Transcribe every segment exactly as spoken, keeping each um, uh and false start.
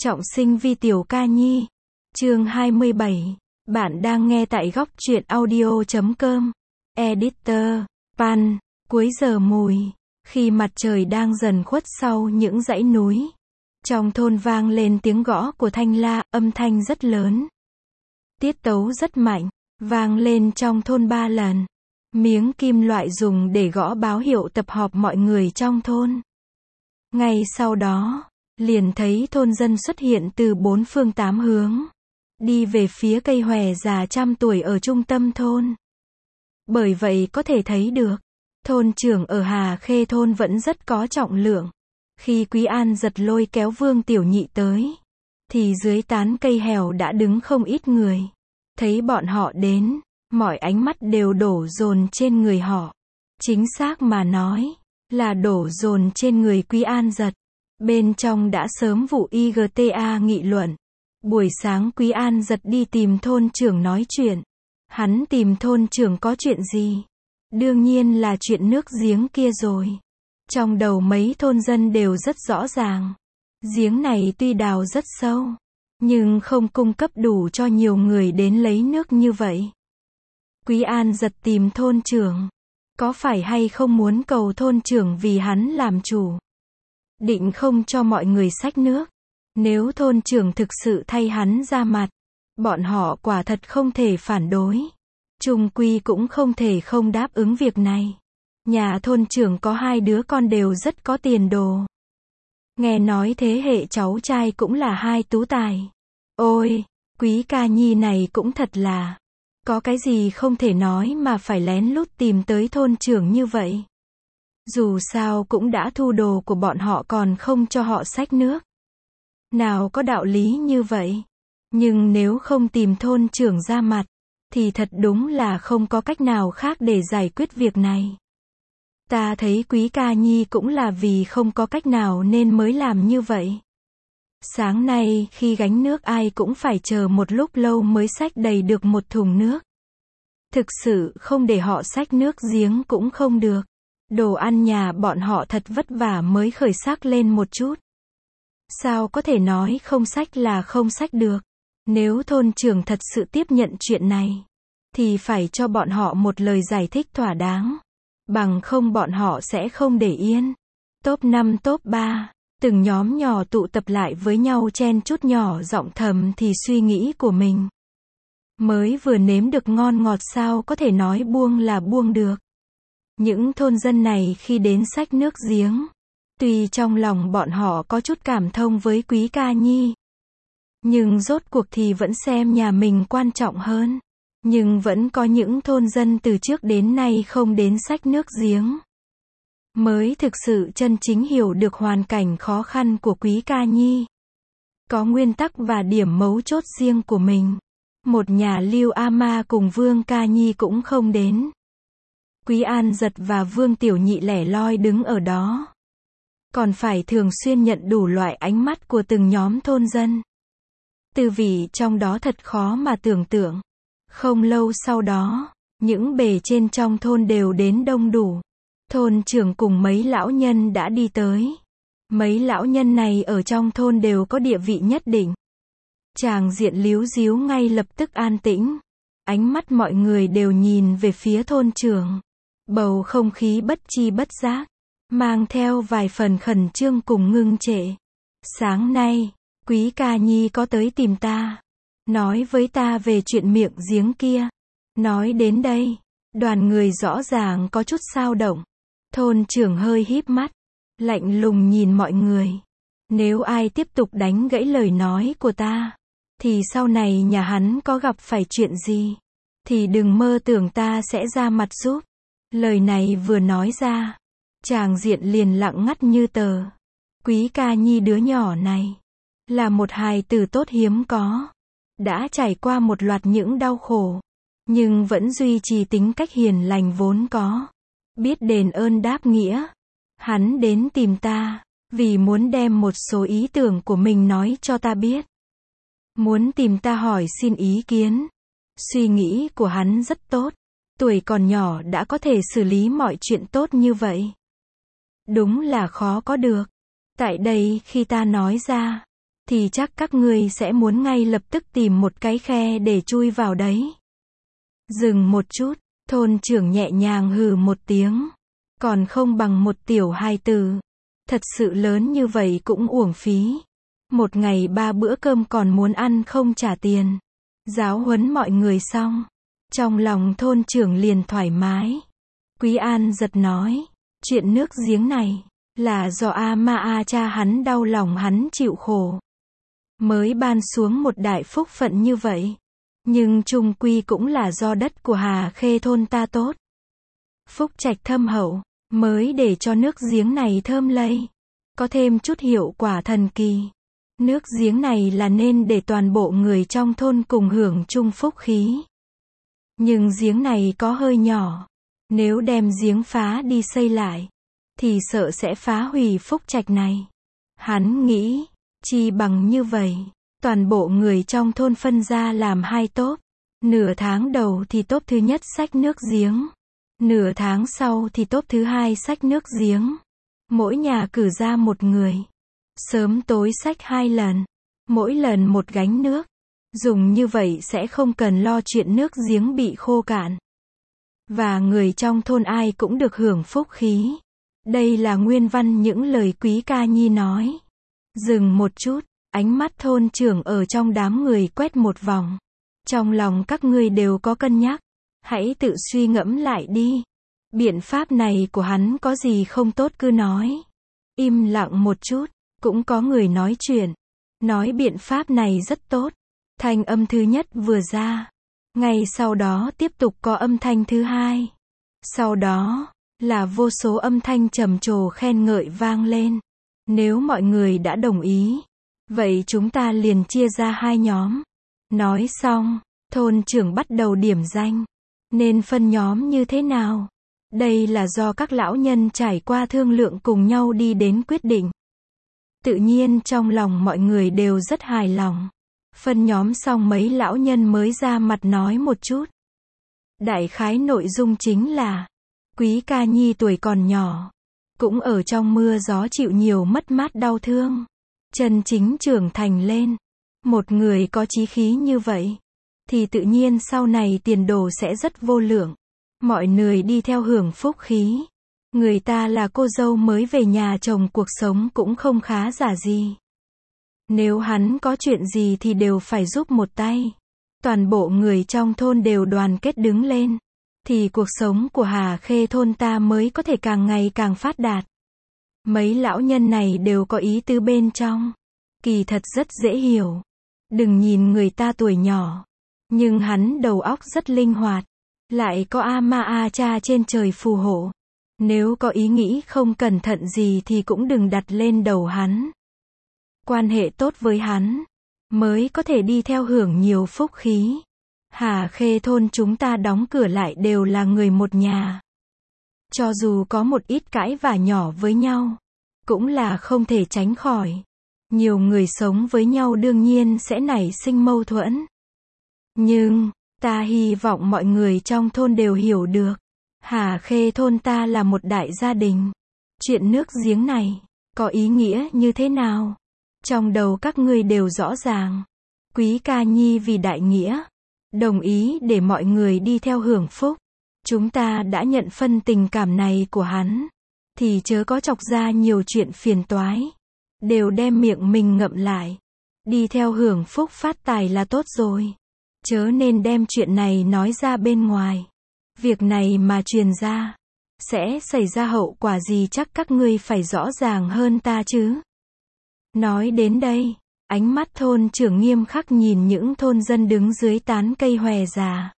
Trọng sinh vi tiểu ca nhi. Chương hai mươi bảy. Bạn đang nghe tại góc truyện audio chấm com. Editor. Pan. Cuối giờ mùi. Khi mặt trời đang dần khuất sau những dãy núi. Trong thôn vang lên tiếng gõ của thanh la, âm thanh rất lớn. Tiết tấu rất mạnh. Vang lên trong thôn ba lần. Miếng kim loại dùng để gõ báo hiệu tập họp mọi người trong thôn. Ngay sau đó, liền thấy thôn dân xuất hiện từ bốn phương tám hướng. Đi về phía cây hòe già trăm tuổi ở trung tâm thôn. Bởi vậy có thể thấy được, thôn trưởng ở Hà Khê thôn vẫn rất có trọng lượng. Khi Quý An giật lôi kéo Vương Tiểu Nhị tới, thì dưới tán cây hèo đã đứng không ít người. Thấy bọn họ đến, mọi ánh mắt đều đổ dồn trên người họ. Chính xác mà nói, là đổ dồn trên người Quý An giật. Bên trong đã sớm vụ i giê tê a nghị luận. Buổi sáng Quý An giật đi tìm thôn trưởng nói chuyện. Hắn tìm thôn trưởng có chuyện gì? Đương nhiên là chuyện nước giếng kia rồi. Trong đầu mấy thôn dân đều rất rõ ràng. Giếng này tuy đào rất sâu, nhưng không cung cấp đủ cho nhiều người đến lấy nước như vậy. Quý An giật tìm thôn trưởng. Có phải hay không muốn cầu thôn trưởng vì hắn làm chủ? Định không cho mọi người xách nước. Nếu thôn trưởng thực sự thay hắn ra mặt, bọn họ quả thật không thể phản đối. Chung quy cũng không thể không đáp ứng việc này. Nhà thôn trưởng có hai đứa con đều rất có tiền đồ. Nghe nói thế hệ cháu trai cũng là hai tú tài. Ôi, Quý ca nhi này cũng thật là, có cái gì không thể nói mà phải lén lút tìm tới thôn trưởng như vậy. Dù sao cũng đã thu đồ của bọn họ còn không cho họ xách nước. Nào có đạo lý như vậy. Nhưng nếu không tìm thôn trưởng ra mặt, thì thật đúng là không có cách nào khác để giải quyết việc này. Ta thấy Quý ca nhi cũng là vì không có cách nào nên mới làm như vậy. Sáng nay khi gánh nước ai cũng phải chờ một lúc lâu mới xách đầy được một thùng nước. Thực sự không để họ xách nước giếng cũng không được. Đồ ăn nhà bọn họ thật vất vả mới khởi sắc lên một chút. Sao có thể nói không xách là không xách được? Nếu thôn trưởng thật sự tiếp nhận chuyện này, thì phải cho bọn họ một lời giải thích thỏa đáng. Bằng không bọn họ sẽ không để yên. Top năm top ba, từng nhóm nhỏ tụ tập lại với nhau chen chút nhỏ giọng thầm thì suy nghĩ của mình. Mới vừa nếm được ngon ngọt sao có thể nói buông là buông được. Những thôn dân này khi đến xách nước giếng, tuy trong lòng bọn họ có chút cảm thông với Quý ca nhi, nhưng rốt cuộc thì vẫn xem nhà mình quan trọng hơn. Nhưng vẫn có những thôn dân từ trước đến nay không đến xách nước giếng. Mới thực sự chân chính hiểu được hoàn cảnh khó khăn của Quý ca nhi. Có nguyên tắc và điểm mấu chốt riêng của mình. Một nhà Lưu A Ma cùng Vương ca nhi cũng không đến. Quý An giật và Vương Tiểu Nhị lẻ loi đứng ở đó. Còn phải thường xuyên nhận đủ loại ánh mắt của từng nhóm thôn dân. Tư vị trong đó thật khó mà tưởng tượng. Không lâu sau đó, những bề trên trong thôn đều đến đông đủ. Thôn trưởng cùng mấy lão nhân đã đi tới. Mấy lão nhân này ở trong thôn đều có địa vị nhất định. Tràng diện líu díu ngay lập tức an tĩnh. Ánh mắt mọi người đều nhìn về phía thôn trưởng. Bầu không khí bất chi bất giác, mang theo vài phần khẩn trương cùng ngưng trệ. Sáng nay, Quý ca nhi có tới tìm ta. Nói với ta về chuyện miệng giếng kia. Nói đến đây, đoàn người rõ ràng có chút xao động. Thôn trưởng hơi híp mắt, lạnh lùng nhìn mọi người. Nếu ai tiếp tục đánh gãy lời nói của ta, thì sau này nhà hắn có gặp phải chuyện gì, thì đừng mơ tưởng ta sẽ ra mặt giúp. Lời này vừa nói ra, tràng diện liền lặng ngắt như tờ. Quý ca nhi đứa nhỏ này, là một hài tử tốt hiếm có. Đã trải qua một loạt những đau khổ, nhưng vẫn duy trì tính cách hiền lành vốn có. Biết đền ơn đáp nghĩa. Hắn đến tìm ta, vì muốn đem một số ý tưởng của mình nói cho ta biết. Muốn tìm ta hỏi xin ý kiến. Suy nghĩ của hắn rất tốt. Tuổi còn nhỏ đã có thể xử lý mọi chuyện tốt như vậy. Đúng là khó có được. Tại đây khi ta nói ra, thì chắc các ngươi sẽ muốn ngay lập tức tìm một cái khe để chui vào đấy. Dừng một chút, thôn trưởng nhẹ nhàng hừ một tiếng. Còn không bằng một tiểu hài tử. Thật sự lớn như vậy cũng uổng phí. Một ngày ba bữa cơm còn muốn ăn không trả tiền. Giáo huấn mọi người xong. Trong lòng thôn trưởng liền thoải mái. Quý An giật nói. Chuyện nước giếng này, là do A Ma A cha hắn đau lòng hắn chịu khổ. Mới ban xuống một đại phúc phận như vậy. Nhưng chung quy cũng là do đất của Hà Khê thôn ta tốt. Phúc trạch thâm hậu, mới để cho nước giếng này thơm lây. Có thêm chút hiệu quả thần kỳ. Nước giếng này là nên để toàn bộ người trong thôn cùng hưởng chung phúc khí. Nhưng giếng này có hơi nhỏ. Nếu đem giếng phá đi xây lại, thì sợ sẽ phá hủy phúc trạch này. Hắn nghĩ, chi bằng như vậy. Toàn bộ người trong thôn phân ra làm hai tốp. Nửa tháng đầu thì tốp thứ nhất xách nước giếng. Nửa tháng sau thì tốp thứ hai xách nước giếng. Mỗi nhà cử ra một người. Sớm tối xách hai lần. Mỗi lần một gánh nước. Dùng như vậy sẽ không cần lo chuyện nước giếng bị khô cạn. Và người trong thôn ai cũng được hưởng phúc khí. Đây là nguyên văn những lời Quý Ca Nhi nói. Dừng một chút, ánh mắt thôn trưởng ở trong đám người quét một vòng. Trong lòng các ngươi đều có cân nhắc. Hãy tự suy ngẫm lại đi. Biện pháp này của hắn có gì không tốt cứ nói. Im lặng một chút, cũng có người nói chuyện. Nói biện pháp này rất tốt. Thanh âm thứ nhất vừa ra. Ngay sau đó tiếp tục có âm thanh thứ hai. Sau đó, là vô số âm thanh trầm trồ khen ngợi vang lên. Nếu mọi người đã đồng ý, vậy chúng ta liền chia ra hai nhóm. Nói xong, thôn trưởng bắt đầu điểm danh. Nên phân nhóm như thế nào? Đây là do các lão nhân trải qua thương lượng cùng nhau đi đến quyết định. Tự nhiên trong lòng mọi người đều rất hài lòng. Phân nhóm xong mấy lão nhân mới ra mặt nói một chút. Đại khái nội dung chính là, Quý Ca Nhi tuổi còn nhỏ, cũng ở trong mưa gió chịu nhiều mất mát đau thương. Chân chính trưởng thành lên. Một người có chí khí như vậy, thì tự nhiên sau này tiền đồ sẽ rất vô lượng. Mọi người đi theo hưởng phúc khí. Người ta là cô dâu mới về nhà chồng cuộc sống cũng không khá giả gì. Nếu hắn có chuyện gì thì đều phải giúp một tay. Toàn bộ người trong thôn đều đoàn kết đứng lên. Thì cuộc sống của Hà Khê thôn ta mới có thể càng ngày càng phát đạt. Mấy lão nhân này đều có ý tứ bên trong. Kỳ thật rất dễ hiểu. Đừng nhìn người ta tuổi nhỏ. Nhưng hắn đầu óc rất linh hoạt. Lại có A Ma A cha trên trời phù hộ. Nếu có ý nghĩ không cẩn thận gì thì cũng đừng đặt lên đầu hắn. Quan hệ tốt với hắn, mới có thể đi theo hưởng nhiều phúc khí. Hà Khê thôn chúng ta đóng cửa lại đều là người một nhà. Cho dù có một ít cãi vã nhỏ với nhau, cũng là không thể tránh khỏi. Nhiều người sống với nhau đương nhiên sẽ nảy sinh mâu thuẫn. Nhưng, ta hy vọng mọi người trong thôn đều hiểu được. Hà Khê thôn ta là một đại gia đình. Chuyện nước giếng này, có ý nghĩa như thế nào? Trong đầu các ngươi đều rõ ràng. Quý Ca Nhi vì đại nghĩa, đồng ý để mọi người đi theo hưởng phúc. Chúng ta đã nhận phân tình cảm này của hắn. Thì chớ có chọc ra nhiều chuyện phiền toái. Đều đem miệng mình ngậm lại. Đi theo hưởng phúc phát tài là tốt rồi. Chớ nên đem chuyện này nói ra bên ngoài. Việc này mà truyền ra, sẽ xảy ra hậu quả gì chắc các ngươi phải rõ ràng hơn ta chứ. Nói đến đây, ánh mắt thôn trưởng nghiêm khắc nhìn những thôn dân đứng dưới tán cây hòe già.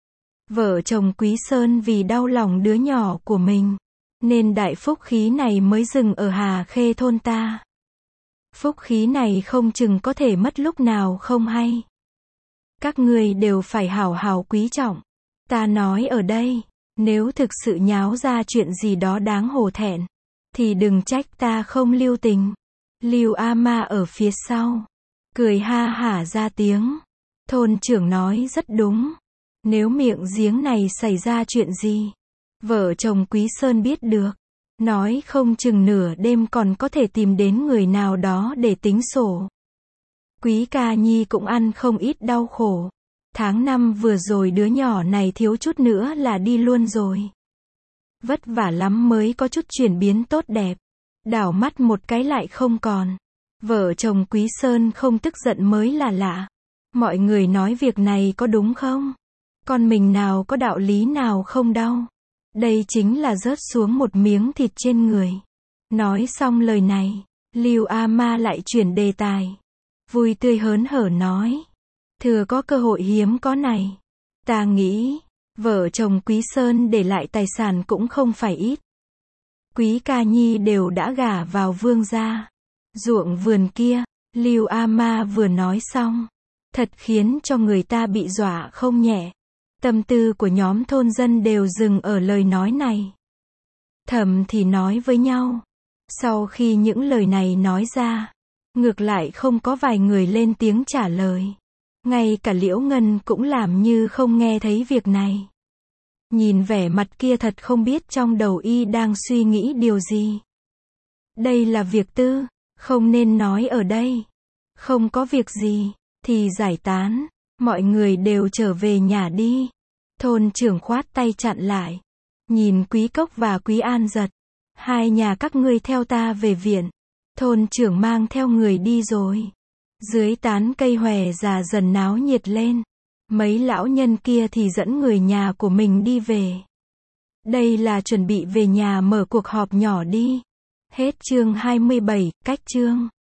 Vợ chồng Quý Sơn vì đau lòng đứa nhỏ của mình, nên đại phúc khí này mới dừng ở Hà Khê thôn ta. Phúc khí này không chừng có thể mất lúc nào không hay. Các ngươi đều phải hảo hảo quý trọng. Ta nói ở đây, nếu thực sự nháo ra chuyện gì đó đáng hổ thẹn, thì đừng trách ta không lưu tình. Lưu A Ma ở phía sau, cười ha hả ra tiếng. Thôn trưởng nói rất đúng. Nếu miệng giếng này xảy ra chuyện gì, vợ chồng Quý Sơn biết được, nói không chừng nửa đêm còn có thể tìm đến người nào đó để tính sổ. Quý ca nhi cũng ăn không ít đau khổ. Tháng năm vừa rồi đứa nhỏ này thiếu chút nữa là đi luôn rồi. Vất vả lắm mới có chút chuyển biến tốt đẹp. Đảo mắt một cái lại không còn. Vợ chồng Quý Sơn không tức giận mới là lạ. Mọi người nói việc này có đúng không? Con mình nào có đạo lý nào không đau. Đây chính là rớt xuống một miếng thịt trên người. Nói xong lời này, Lưu A Ma lại chuyển đề tài. Vui tươi hớn hở nói. Thừa có cơ hội hiếm có này. Ta nghĩ, vợ chồng Quý Sơn để lại tài sản cũng không phải ít. Quý ca nhi đều đã gả vào vương gia. Ruộng vườn kia, Lưu A Ma vừa nói xong. Thật khiến cho người ta bị dọa không nhẹ. Tâm tư của nhóm thôn dân đều dừng ở lời nói này. Thầm thì nói với nhau. Sau khi những lời này nói ra, ngược lại không có vài người lên tiếng trả lời. Ngay cả Liễu Ngân cũng làm như không nghe thấy việc này. Nhìn vẻ mặt kia thật không biết trong đầu y đang suy nghĩ điều gì. Đây là việc tư, không nên nói ở đây. Không có việc gì, thì giải tán. Mọi người đều trở về nhà đi. Thôn trưởng khoát tay chặn lại. Nhìn Quý Cốc và Quý An Giật. Hai nhà các ngươi theo ta về viện. Thôn trưởng mang theo người đi rồi. Dưới tán cây hòe già dần náo nhiệt lên. Mấy lão nhân kia thì dẫn người nhà của mình đi về. Đây là chuẩn bị về nhà mở cuộc họp nhỏ đi. Hết chương hai mươi bảy, cách chương.